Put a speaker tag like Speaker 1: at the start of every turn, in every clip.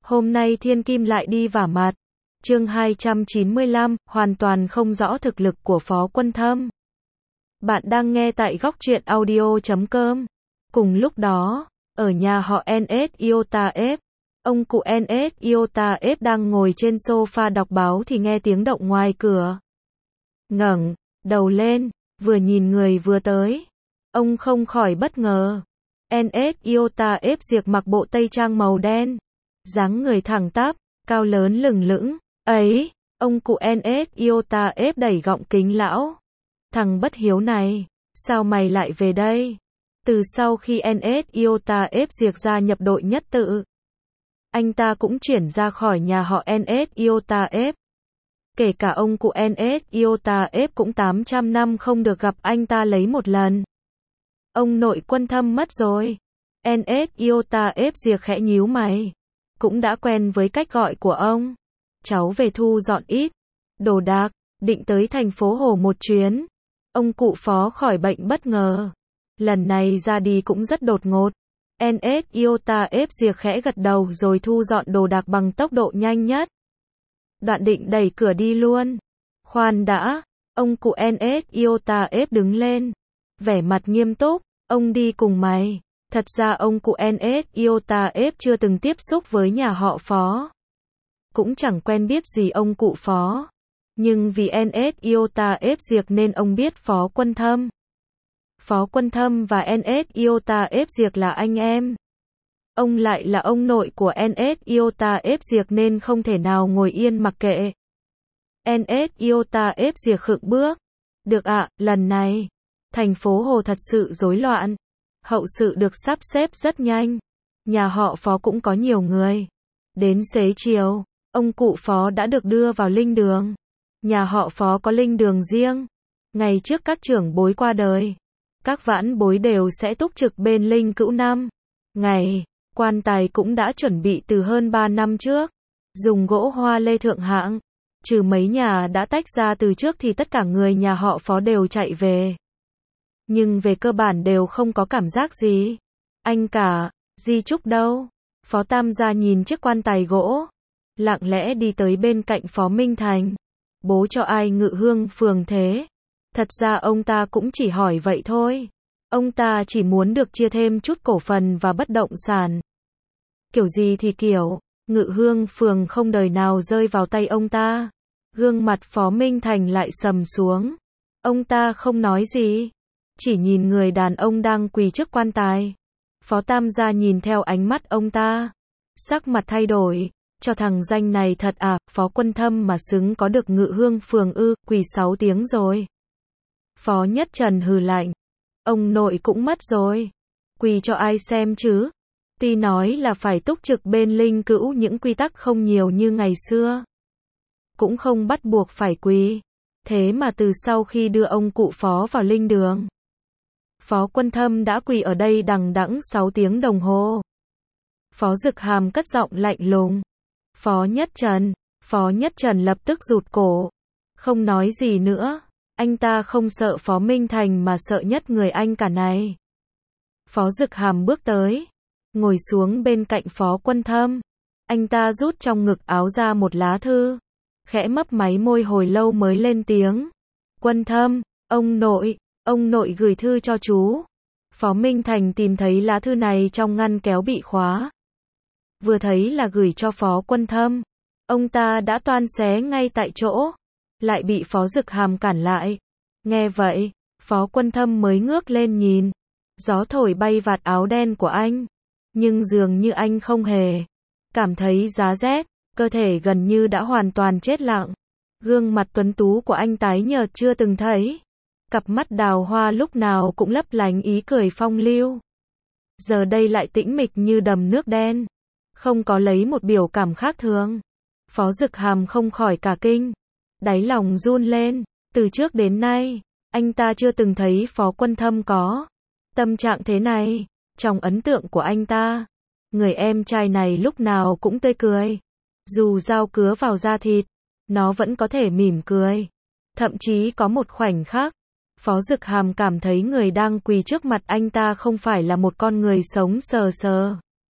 Speaker 1: Hôm nay Thiên Kim lại đi vả mặt. Chương 295, hoàn toàn không rõ thực lực của Phó Quân Thâm. Bạn đang nghe tại góc truyện audio.com. Cùng lúc đó, ở nhà họ NS Iota F, ông cụ NS Iota F đang ngồi trên sofa đọc báo thì nghe tiếng động ngoài cửa. Ngẩng đầu lên, vừa nhìn người vừa tới, ông không khỏi bất ngờ. NS Iota F diệc mặc bộ tây trang màu đen, dáng người thẳng tắp, cao lớn lừng lững. Ấy, ông cụ NS Iota F đẩy gọng kính lão. Thằng bất hiếu này, sao mày lại về đây? Từ sau khi NS Iota F diệc gia nhập đội nhất tự, anh ta cũng chuyển ra khỏi nhà họ NS Iota F. Kể cả ông cụ NS Iota F cũng 800 năm không được gặp anh ta lấy một lần. Ông nội Quân Thâm mất rồi. NS Iota F diệc khẽ nhíu mày. Cũng đã quen với cách gọi của ông. Cháu về thu dọn ít đồ đạc, định tới thành phố Hồ một chuyến. Ông cụ Phó khỏi bệnh bất ngờ. Lần này ra đi cũng rất đột ngột. NS Iota F diệc khẽ gật đầu rồi thu dọn đồ đạc bằng tốc độ nhanh nhất. Đoạn định đẩy cửa đi luôn. Khoan đã, ông cụ NS Iota F đứng lên. Vẻ mặt nghiêm túc, ông đi cùng mày. Thật ra ông cụ NS Iota F chưa từng tiếp xúc với nhà họ Phó. Cũng chẳng quen biết gì ông cụ Phó. Nhưng vì NS Iota F diệc nên ông biết Phó Quân Thâm. Phó Quân Thâm và NS Iota F diệc là anh em. Ông lại là ông nội của NS Iota F diệc nên không thể nào ngồi yên mặc kệ. NS Iota F diệc khựng bước. Được ạ, lần này, thành phố Hồ thật sự rối loạn. Hậu sự được sắp xếp rất nhanh. Nhà họ Phó cũng có nhiều người. Đến xế chiều, ông cụ Phó đã được đưa vào linh đường. Nhà họ Phó có linh đường riêng. Ngày trước các trưởng bối qua đời, các vãn bối đều sẽ túc trực bên linh cữu năm ngày. Quan tài cũng đã chuẩn bị từ hơn 3 năm trước. Dùng gỗ hoa lê thượng hạng. Trừ mấy nhà đã tách ra từ trước thì tất cả người nhà họ Phó đều chạy về. Nhưng về cơ bản đều không có cảm giác gì. Anh cả, di chúc đâu? Phó Tam gia nhìn chiếc quan tài gỗ, lặng lẽ đi tới bên cạnh Phó Minh Thành. Bố cho ai ngự hương phường thế? Thật ra ông ta cũng chỉ hỏi vậy thôi. Ông ta chỉ muốn được chia thêm chút cổ phần và bất động sản. Kiểu gì thì kiểu, ngự hương phường không đời nào rơi vào tay ông ta. Gương mặt Phó Minh Thành lại sầm xuống. Ông ta không nói gì, chỉ nhìn người đàn ông đang quỳ trước quan tài. Phó Tam gia nhìn theo ánh mắt ông ta, sắc mặt thay đổi. Cho thằng danh này thật à, Phó Quân Thâm mà xứng có được ngự hương phường ư, quỳ 6 tiếng rồi. Phó Nhất Trần hừ lạnh. Ông nội cũng mất rồi. Quỳ cho ai xem chứ? Tuy nói là phải túc trực bên linh cữu những quy tắc không nhiều như ngày xưa. Cũng không bắt buộc phải quỳ. Thế mà từ sau khi đưa ông cụ Phó vào linh đường, Phó Quân Thâm đã quỳ ở đây đằng đẵng 6 tiếng đồng hồ. Phó Dực Hàm cất giọng lạnh lùng. Phó Nhất Trần lập tức rụt cổ. Không nói gì nữa. Anh ta không sợ Phó Minh Thành mà sợ nhất người anh cả này. Phó Dực Hàm bước tới, ngồi xuống bên cạnh Phó Quân Thâm. Anh ta rút trong ngực áo ra một lá thư, khẽ mấp máy môi hồi lâu mới lên tiếng. Quân Thâm, ông nội gửi thư cho chú. Phó Minh Thành tìm thấy lá thư này trong ngăn kéo bị khóa. Vừa thấy là gửi cho Phó Quân Thâm, ông ta đã toan xé ngay tại chỗ, lại bị Phó Dực Hàm cản lại. Nghe vậy, Phó Quân Thâm mới ngước lên nhìn. Gió thổi bay vạt áo đen của anh, nhưng dường như anh không hề cảm thấy giá rét, cơ thể gần như đã hoàn toàn chết lặng. Gương mặt tuấn tú của anh tái nhợt chưa từng thấy. Cặp mắt đào hoa lúc nào cũng lấp lánh ý cười phong lưu. Giờ đây lại tĩnh mịch như đầm nước đen, không có lấy một biểu cảm khác thường. Phó Dực Hàm không khỏi cả kinh, đáy lòng run lên. Từ trước đến nay, anh ta chưa từng thấy Phó Quân Thâm có tâm trạng thế này. Trong ấn tượng của anh ta, người em trai này lúc nào cũng tươi cười. Dù dao cứa vào da thịt, nó vẫn có thể mỉm cười. Thậm chí có một khoảnh khắc, Phó Dực Hàm cảm thấy người đang quỳ trước mặt anh ta không phải là một con người sống sờ sờ,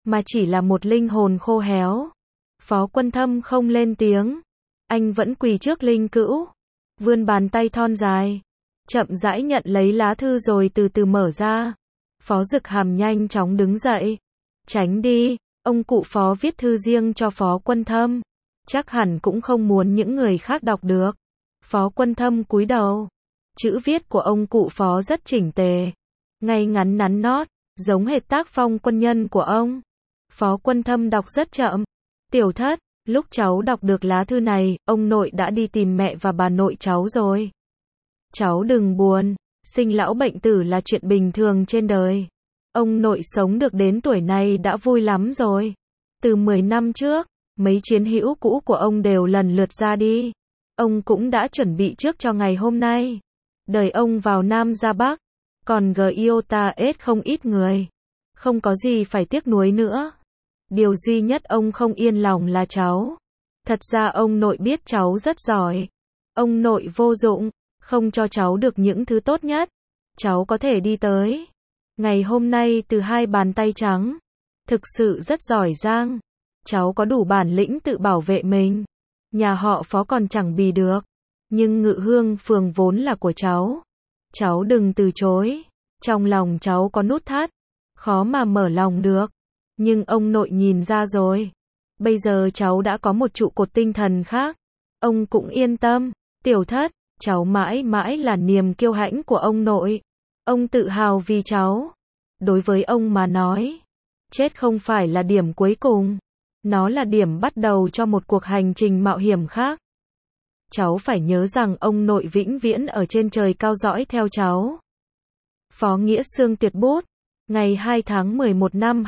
Speaker 1: mà chỉ là một linh hồn khô héo. Phó Quân Thâm không lên tiếng. Anh vẫn quỳ trước linh cữu, vươn bàn tay thon dài, chậm rãi nhận lấy lá thư rồi từ từ mở ra. Phó Dực Hàm nhanh chóng đứng dậy. Tránh đi, ông cụ Phó viết thư riêng cho Phó Quân Thâm. Chắc hẳn cũng không muốn những người khác đọc được. Phó Quân Thâm cúi đầu. Chữ viết của ông cụ Phó rất chỉnh tề, ngay ngắn nắn nót, giống hệt tác phong quân nhân của ông. Phó Quân Thâm đọc rất chậm. Tiểu thất, lúc cháu đọc được lá thư này, ông nội đã đi tìm mẹ và bà nội cháu rồi. Cháu đừng buồn, sinh lão bệnh tử là chuyện bình thường trên đời. Ông nội sống được đến tuổi này đã vui lắm rồi. Từ 10 năm trước, mấy chiến hữu cũ của ông đều lần lượt ra đi. Ông cũng đã chuẩn bị trước cho ngày hôm nay. Đời ông vào Nam ra Bắc, còn Giota S không ít người. Không có gì phải tiếc nuối nữa. Điều duy nhất ông không yên lòng là cháu. Thật ra ông nội biết cháu rất giỏi. Ông nội vô dụng, không cho cháu được những thứ tốt nhất. Cháu có thể đi tới ngày hôm nay từ hai bàn tay trắng. Thực sự rất giỏi giang. Cháu có đủ bản lĩnh tự bảo vệ mình. Nhà họ Phó còn chẳng bì được. Nhưng Ngự Hương Phường vốn là của cháu. Cháu đừng từ chối. Trong lòng cháu có nút thắt, khó mà mở lòng được. Nhưng ông nội nhìn ra rồi. Bây giờ cháu đã có một trụ cột tinh thần khác. Ông cũng yên tâm. Tiểu thất, cháu mãi mãi là niềm kiêu hãnh của ông nội. Ông tự hào vì cháu. Đối với ông mà nói, chết không phải là điểm cuối cùng. Nó là điểm bắt đầu cho một cuộc hành trình mạo hiểm khác. Cháu phải nhớ rằng ông nội vĩnh viễn ở trên trời cao dõi theo cháu. Phó Nghĩa Xương tuyệt bút. Ngày 2 tháng 11 năm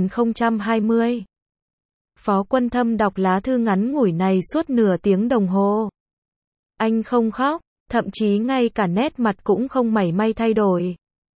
Speaker 1: 2020. Phó Quân Thâm đọc lá thư ngắn ngủi này suốt nửa tiếng đồng hồ. Anh không khóc, thậm chí ngay cả nét mặt cũng không mảy may thay đổi.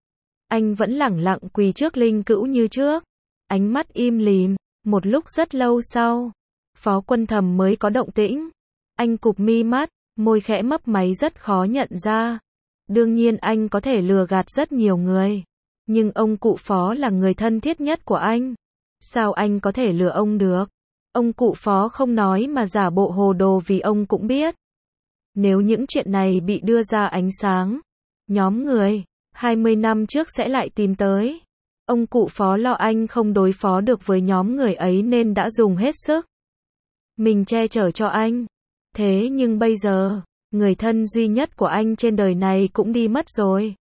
Speaker 1: Anh vẫn lẳng lặng quỳ trước linh cữu như trước. Ánh mắt im lìm. Một lúc rất lâu sau, Phó Quân Thâm mới có động tĩnh. Anh cụp mi mắt, môi khẽ mấp máy rất khó nhận ra. Đương nhiên anh có thể lừa gạt rất nhiều người. Nhưng ông cụ Phó là người thân thiết nhất của anh. Sao anh có thể lừa ông được? Ông cụ Phó không nói mà giả bộ hồ đồ vì ông cũng biết. Nếu những chuyện này bị đưa ra ánh sáng, nhóm người 20 năm trước sẽ lại tìm tới. Ông cụ Phó lo anh không đối phó được với nhóm người ấy nên đã dùng hết sức mình che chở cho anh. Thế nhưng bây giờ, người thân duy nhất của anh trên đời này cũng đi mất rồi.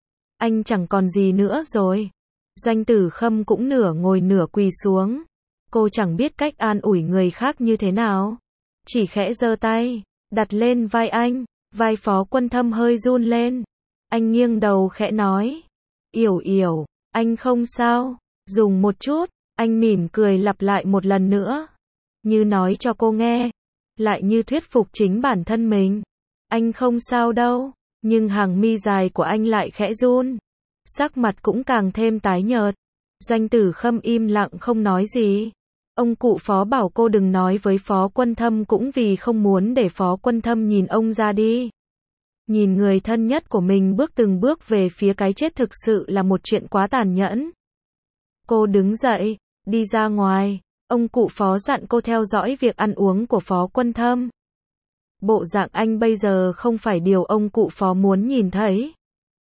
Speaker 1: Anh chẳng còn gì nữa rồi. Doanh Tử Khâm cũng nửa ngồi nửa quỳ xuống. Cô chẳng biết cách an ủi người khác như thế nào. Chỉ khẽ giơ tay, đặt lên vai anh. Vai Phó Quân Thâm hơi run lên. Anh nghiêng đầu khẽ nói. Yểu yểu, anh không sao. Dùng một chút. Anh mỉm cười lặp lại một lần nữa. Như nói cho cô nghe. Lại như thuyết phục chính bản thân mình. Anh không sao đâu. Nhưng hàng mi dài của anh lại khẽ run. Sắc mặt cũng càng thêm tái nhợt. Doanh Tử Khâm im lặng không nói gì. Ông cụ Phó bảo cô đừng nói với Phó Quân Thâm cũng vì không muốn để Phó Quân Thâm nhìn ông ra đi. Nhìn người thân nhất của mình bước từng bước về phía cái chết thực sự là một chuyện quá tàn nhẫn. Cô đứng dậy, đi ra ngoài. Ông cụ Phó dặn cô theo dõi việc ăn uống của Phó Quân Thâm. Bộ dạng anh bây giờ không phải điều ông cụ Phó muốn nhìn thấy.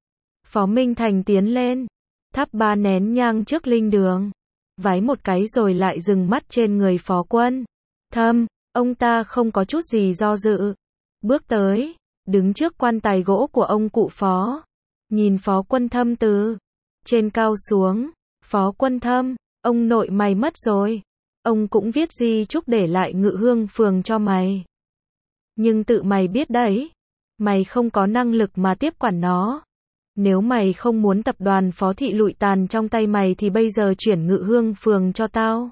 Speaker 1: Phó Minh Thành tiến lên, thắp 3 nén nhang trước linh đường, vái một cái rồi lại dừng mắt trên người Phó Quân Thâm. Ông ta không có chút gì do dự, bước tới, đứng trước quan tài gỗ của ông cụ Phó, nhìn Phó Quân Thâm từ trên cao xuống. Phó Quân Thâm, ông nội mày mất rồi. Ông cũng viết di chúc để lại Ngự Hương Phường cho mày. Nhưng tự mày biết đấy, mày không có năng lực mà tiếp quản nó. Nếu mày không muốn tập đoàn Phó Thị lụi tàn trong tay mày thì bây giờ chuyển Ngự Hương Phường cho tao.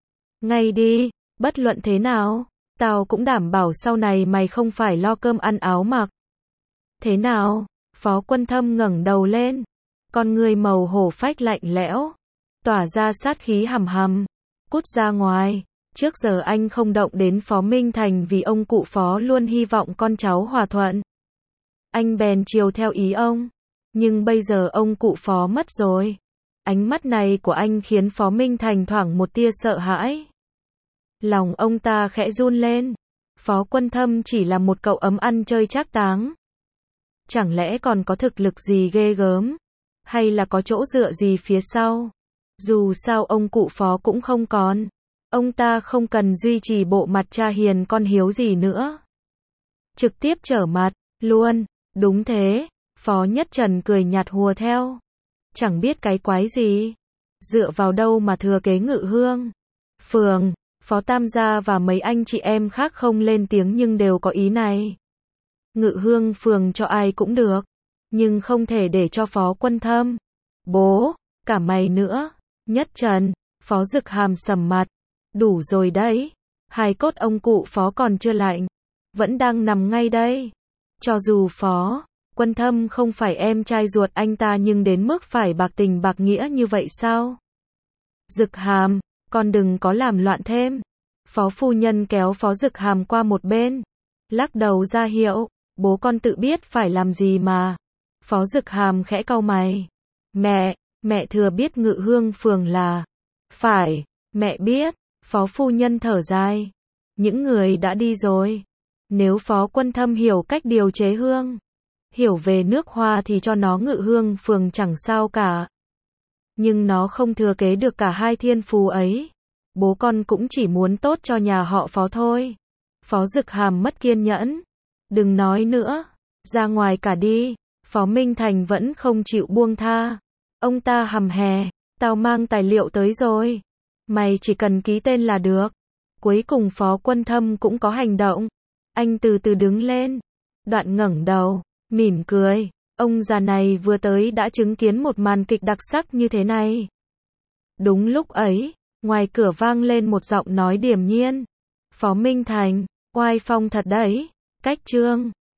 Speaker 1: Ngay đi, bất luận thế nào, tao cũng đảm bảo sau này mày không phải lo cơm ăn áo mặc. Thế nào? Phó Quân Thâm ngẩng đầu lên, con người màu hổ phách lạnh lẽo, tỏa ra sát khí hầm hầm. Cút ra ngoài. Trước giờ anh không động đến Phó Minh Thành vì ông cụ Phó luôn hy vọng con cháu hòa thuận. Anh bèn chiều theo ý ông. Nhưng bây giờ ông cụ Phó mất rồi. Ánh mắt này của anh khiến Phó Minh Thành thoảng một tia sợ hãi. Lòng ông ta khẽ run lên. Phó Quân Thâm chỉ là một cậu ấm ăn chơi trác táng. Chẳng lẽ còn có thực lực gì ghê gớm? Hay là có chỗ dựa gì phía sau? Dù sao ông cụ Phó cũng không còn. Ông ta không cần duy trì bộ mặt cha hiền con hiếu gì nữa. Trực tiếp trở mặt, luôn. Đúng thế. Phó Nhất Trần cười nhạt hùa theo. Chẳng biết cái quái gì. Dựa vào đâu mà thừa kế Ngự Hương Phường. Phó Tam gia và mấy anh chị em khác không lên tiếng nhưng đều có ý này. Ngự Hương Phường cho ai cũng được. Nhưng không thể để cho Phó Quân Thâm. Bố, cả mày nữa. Nhất Trần. Phó Dực Hàm sầm mặt. Đủ rồi đấy. Hài cốt ông cụ Phó còn chưa lạnh. Vẫn đang nằm ngay đây. Cho dù Phó Quân Thâm không phải em trai ruột anh ta nhưng đến mức phải bạc tình bạc nghĩa như vậy sao? Dực Hàm, con đừng có làm loạn thêm. Phó phu nhân kéo Phó Dực Hàm qua một bên. Lắc đầu ra hiệu, bố con tự biết phải làm gì mà. Phó Dực Hàm khẽ cau mày. Mẹ thừa biết Ngự Hương Phường là. Phải, mẹ biết. Phó phu nhân thở dài. Những người đã đi rồi. Nếu Phó Quân Thâm hiểu cách điều chế hương, hiểu về nước hoa thì cho nó Ngự Hương Phường chẳng sao cả. Nhưng nó không thừa kế được cả hai thiên phú ấy. Bố con cũng chỉ muốn tốt cho nhà họ Phó thôi. Phó Dực Hàm mất kiên nhẫn. Đừng nói nữa. Ra ngoài cả đi. Phó Minh Thành vẫn không chịu buông tha. Ông ta hầm hè. Tao mang tài liệu tới rồi. Mày chỉ cần ký tên là được. Cuối cùng Phó Quân Thâm cũng có hành động. Anh từ từ đứng lên. Đoạn ngẩng đầu. Mỉm cười. Ông già này vừa tới đã chứng kiến một màn kịch đặc sắc như thế này. Đúng lúc ấy, ngoài cửa vang lên một giọng nói điềm nhiên. Phó Minh Thành, oai phong thật đấy. Cách trương.